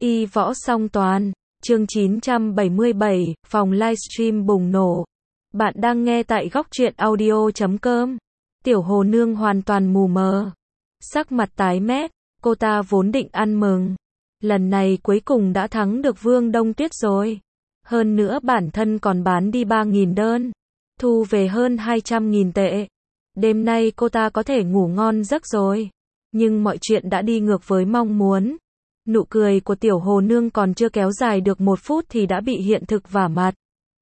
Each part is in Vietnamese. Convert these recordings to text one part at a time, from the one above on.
Y võ song toàn, chương 977, phòng livestream bùng nổ. Bạn đang nghe tại góc truyện audio.com. Tiểu Hồ Nương hoàn toàn mù mờ. Sắc mặt tái mét, cô ta vốn định ăn mừng. Lần này cuối cùng đã thắng được Vương Đông Tuyết rồi. Hơn nữa bản thân còn bán đi 3.000 đơn. Thu về hơn 200.000 tệ. Đêm nay cô ta có thể ngủ ngon giấc rồi. Nhưng mọi chuyện đã đi ngược với mong muốn. Nụ cười của Tiểu Hồ Nương còn chưa kéo dài được 1 phút thì đã bị hiện thực vả mặt.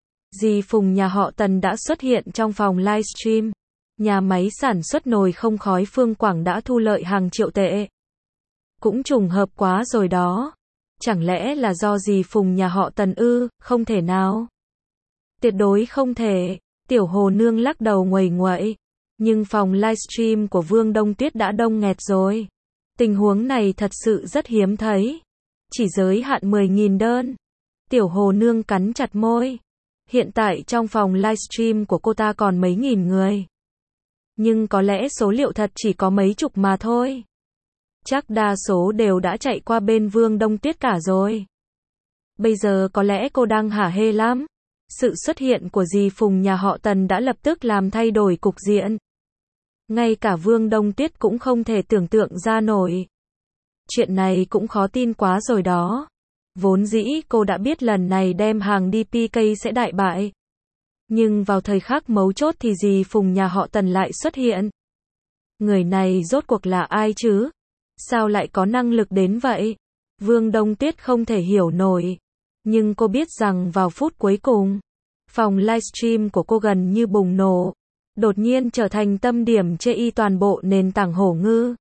Dì Phùng nhà họ Tần đã xuất hiện trong phòng livestream. Nhà máy sản xuất nồi không khói Phương Quảng đã thu lợi hàng triệu tệ. Cũng trùng hợp quá rồi đó. Chẳng lẽ là do dì Phùng nhà họ Tần ư? Không thể nào. Tuyệt đối không thể. Tiểu Hồ Nương lắc đầu nguầy nguậy. Nhưng phòng livestream của Vương Đông Tuyết đã đông nghẹt rồi. Tình huống này thật sự rất hiếm thấy. Chỉ giới hạn 10.000 đơn. Tiểu Hồ Nương cắn chặt môi. Hiện tại trong phòng livestream của cô ta còn mấy nghìn người. Nhưng có lẽ số liệu thật chỉ có mấy chục mà thôi. Chắc đa số đều đã chạy qua bên Vương Đông Tuyết cả rồi. Bây giờ có lẽ cô đang hả hê lắm. Sự xuất hiện của dì Phùng nhà họ Tần đã lập tức làm thay đổi cục diện. Ngay cả Vương Đông Tuyết cũng không thể tưởng tượng ra nổi. Chuyện này cũng khó tin quá rồi đó. Vốn dĩ cô đã biết lần này đem hàng đi PK sẽ đại bại. Nhưng vào thời khắc mấu chốt thì dì Phùng nhà họ Tần lại xuất hiện. Người này rốt cuộc là ai chứ? Sao lại có năng lực đến vậy? Vương Đông Tuyết không thể hiểu nổi. Nhưng cô biết rằng vào phút cuối cùng, phòng livestream của cô gần như bùng nổ. Đột nhiên trở thành tâm điểm chê y toàn bộ nền tảng hổ ngư.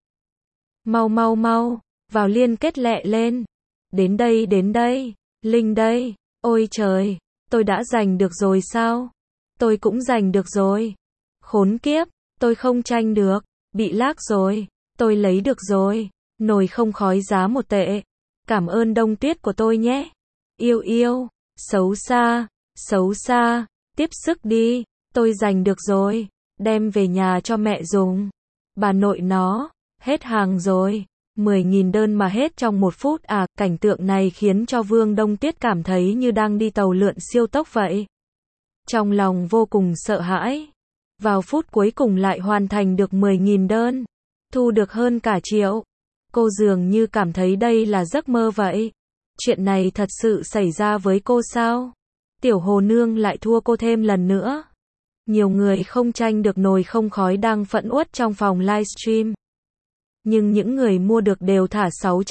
Mau mau mau, vào liên kết lẹ lên. Đến đây, Linh đây. Ôi trời, tôi đã giành được rồi sao? Tôi cũng giành được rồi. Khốn kiếp, tôi không tranh được, bị lag rồi. Tôi lấy được rồi, nồi không khói giá 1 tệ. Cảm ơn Đông Tuyết của tôi nhé. Yêu yêu, xấu xa, tiếp sức đi. Tôi giành được rồi, đem về nhà cho mẹ dùng. Bà nội nó, hết hàng rồi. 10.000 đơn mà hết trong 1 phút à, cảnh tượng này khiến cho Vương Đông Tuyết cảm thấy như đang đi tàu lượn siêu tốc vậy. Trong lòng vô cùng sợ hãi. Vào phút cuối cùng lại hoàn thành được 10.000 đơn. Thu được hơn cả triệu. Cô dường như cảm thấy đây là giấc mơ vậy. Chuyện này thật sự xảy ra với cô sao? Tiểu Hồ Nương lại thua cô thêm lần nữa. Nhiều người không tranh được nồi không khói đang phẫn uất trong phòng livestream. Nhưng những người mua được đều thả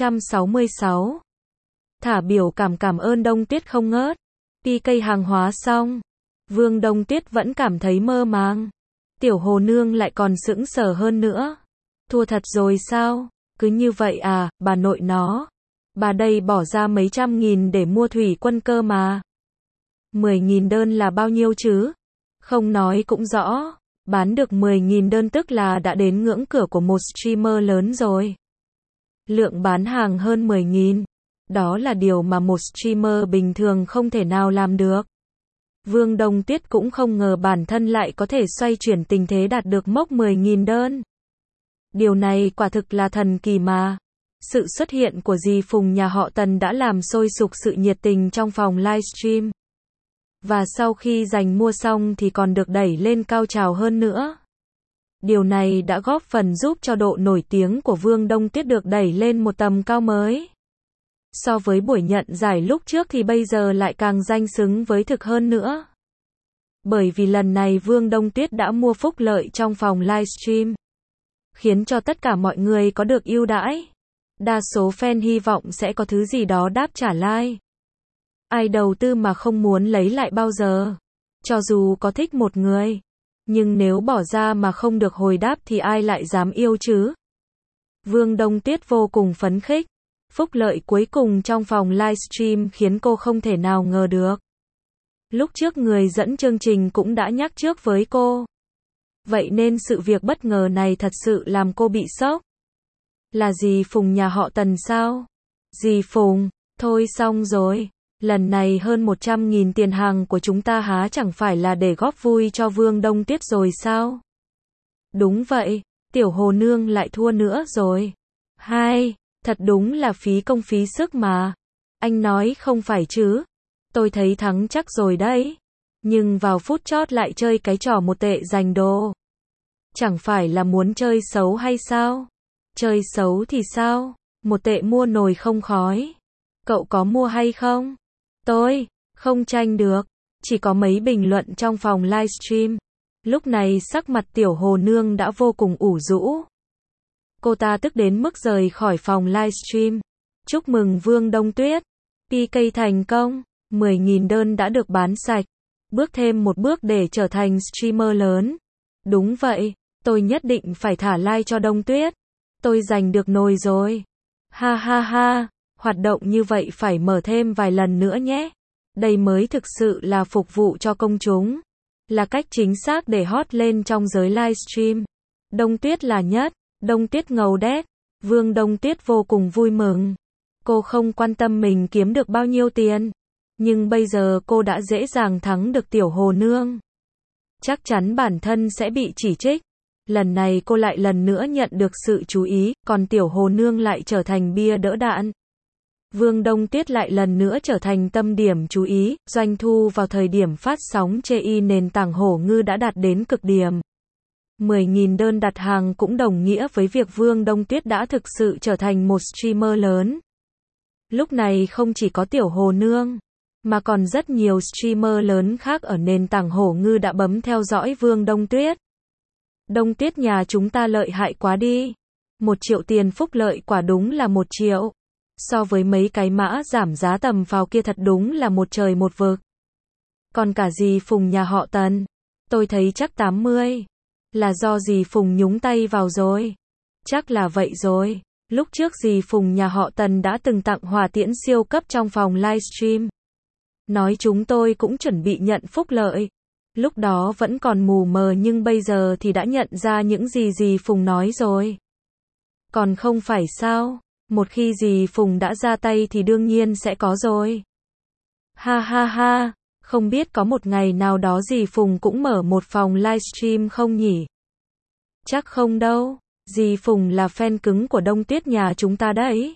666. Thả biểu cảm ơn Đông Tuyết không ngớt. PK hàng hóa xong. Vương Đông Tuyết vẫn cảm thấy mơ màng. Tiểu Hồ Nương lại còn sững sờ hơn nữa. Thua thật rồi sao? Cứ như vậy à, bà nội nó. Bà đây bỏ ra mấy trăm nghìn để mua thủy quân cơ mà. 10.000 đơn là bao nhiêu chứ? Không nói cũng rõ. Bán được 10.000 đơn tức là đã đến ngưỡng cửa của một streamer lớn rồi. Lượng bán hàng hơn 10.000. Đó là điều mà một streamer bình thường không thể nào làm được. Vương Đông Tuyết cũng không ngờ bản thân lại có thể xoay chuyển tình thế đạt được mốc 10.000 đơn. Điều này quả thực là thần kỳ mà. Sự xuất hiện của dì Phùng nhà họ Tần đã làm sôi sục sự nhiệt tình trong phòng livestream. Và sau khi giành mua xong thì còn được đẩy lên cao trào hơn nữa. Điều này đã góp phần giúp cho độ nổi tiếng của Vương Đông Tuyết được đẩy lên một tầm cao mới. So với buổi nhận giải lúc trước thì bây giờ lại càng danh xứng với thực hơn nữa. Bởi vì lần này Vương Đông Tuyết đã mua phúc lợi trong phòng livestream. Khiến cho tất cả mọi người có được ưu đãi. Đa số fan hy vọng sẽ có thứ gì đó đáp trả like. Ai đầu tư mà không muốn lấy lại bao giờ. Cho dù có thích một người. Nhưng nếu bỏ ra mà không được hồi đáp thì ai lại dám yêu chứ? Vương Đông Tuyết vô cùng phấn khích. Phúc lợi cuối cùng trong phòng livestream khiến cô không thể nào ngờ được. Lúc trước người dẫn chương trình cũng đã nhắc trước với cô. Vậy nên sự việc bất ngờ này thật sự làm cô bị sốc. Là dì Phùng nhà họ Tần sao? Dì Phùng, thôi xong rồi. Lần này hơn 100.000 tiền hàng của chúng ta há chẳng phải là để góp vui cho Vương Đông Tuyết rồi sao? Đúng vậy, Tiểu Hồ Nương lại thua nữa rồi. Thật đúng là phí công phí sức mà. Anh nói không phải chứ. Tôi thấy thắng chắc rồi đấy. Nhưng vào phút chót lại chơi cái trò một tệ giành đồ. Chẳng phải là muốn chơi xấu hay sao? Chơi xấu thì sao? Một tệ mua nồi không khói. Cậu có mua hay không? Tôi không tranh được. Chỉ có mấy bình luận trong phòng livestream. Lúc này sắc mặt Tiểu Hồ Nương đã vô cùng ủ rũ. Cô ta tức đến mức rời khỏi phòng livestream. Chúc mừng Vương Đông Tuyết. PK thành công. 10.000 đơn đã được bán sạch. Bước thêm một bước để trở thành streamer lớn. Đúng vậy. Tôi nhất định phải thả like cho Đông Tuyết. Tôi giành được nồi rồi. Ha ha ha. Hoạt động như vậy phải mở thêm vài lần nữa nhé. Đây mới thực sự là phục vụ cho công chúng. Là cách chính xác để hot lên trong giới livestream. Đông Tuyết là nhất. Đông Tuyết ngầu đét. Vương Đông Tuyết vô cùng vui mừng. Cô không quan tâm mình kiếm được bao nhiêu tiền. Nhưng bây giờ cô đã dễ dàng thắng được Tiểu Hồ Nương. Chắc chắn bản thân sẽ bị chỉ trích. Lần này cô lại lần nữa nhận được sự chú ý, còn Tiểu Hồ Nương lại trở thành bia đỡ đạn. Vương Đông Tuyết lại lần nữa trở thành tâm điểm chú ý, doanh thu vào thời điểm phát sóng trên nền tảng Hổ Ngư đã đạt đến cực điểm. 10.000 đơn đặt hàng cũng đồng nghĩa với việc Vương Đông Tuyết đã thực sự trở thành một streamer lớn. Lúc này không chỉ có Tiểu Hồ Nương, mà còn rất nhiều streamer lớn khác ở nền tảng Hổ Ngư đã bấm theo dõi Vương Đông Tuyết. Đông Tuyết nhà chúng ta lợi hại quá đi. 1 triệu tiền phúc lợi quả đúng là 1 triệu. So với mấy cái mã giảm giá tầm phào kia thật đúng là một trời một vực. Còn cả dì Phùng nhà họ Tần. Tôi thấy chắc 80. Là do dì Phùng nhúng tay vào rồi. Chắc là vậy rồi. Lúc trước dì Phùng nhà họ Tần đã từng tặng hỏa tiễn siêu cấp trong phòng livestream. Nói chúng tôi cũng chuẩn bị nhận phúc lợi. Lúc đó vẫn còn mù mờ nhưng bây giờ thì đã nhận ra những gì dì Phùng nói rồi. Còn không phải sao? Một khi dì Phùng đã ra tay thì đương nhiên sẽ có rồi. Ha ha ha, không biết có một ngày nào đó dì Phùng cũng mở một phòng livestream không nhỉ? Chắc không đâu, dì Phùng là fan cứng của Đông Tuyết nhà chúng ta đấy.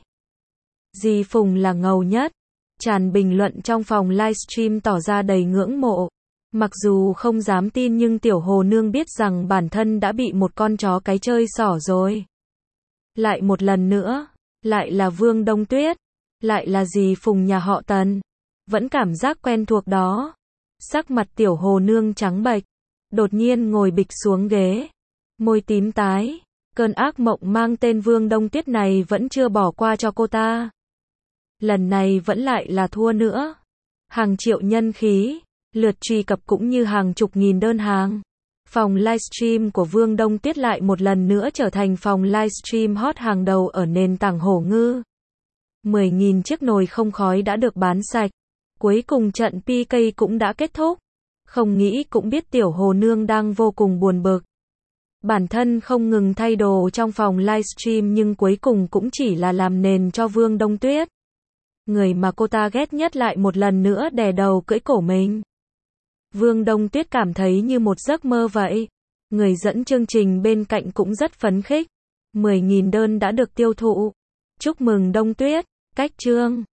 Dì Phùng là ngầu nhất. Tràn bình luận trong phòng livestream tỏ ra đầy ngưỡng mộ. Mặc dù không dám tin nhưng Tiểu Hồ Nương biết rằng bản thân đã bị một con chó cái chơi xỏ rồi. Lại một lần nữa. Lại là Vương Đông Tuyết. Lại là dì Phùng nhà họ Tần. Vẫn cảm giác quen thuộc đó. Sắc mặt Tiểu Hồ Nương trắng bệch. Đột nhiên ngồi bịch xuống ghế. Môi tím tái. Cơn ác mộng mang tên Vương Đông Tuyết này vẫn chưa bỏ qua cho cô ta. Lần này vẫn lại là thua nữa. Hàng triệu nhân khí. Lượt truy cập cũng như hàng chục nghìn đơn hàng. Phòng livestream của Vương Đông Tuyết lại một lần nữa trở thành phòng livestream hot hàng đầu ở nền tảng Hổ Ngư. 10.000 chiếc nồi không khói đã được bán sạch. Cuối cùng trận PK cũng đã kết thúc. Không nghĩ cũng biết Tiểu Hồ Nương đang vô cùng buồn bực. Bản thân không ngừng thay đồ trong phòng livestream nhưng cuối cùng cũng chỉ là làm nền cho Vương Đông Tuyết. Người mà cô ta ghét nhất lại một lần nữa đè đầu cưỡi cổ mình. Vương Đông Tuyết cảm thấy như một giấc mơ vậy. Người dẫn chương trình bên cạnh cũng rất phấn khích. 10.000 đơn đã được tiêu thụ. Chúc mừng Đông Tuyết. Cách chương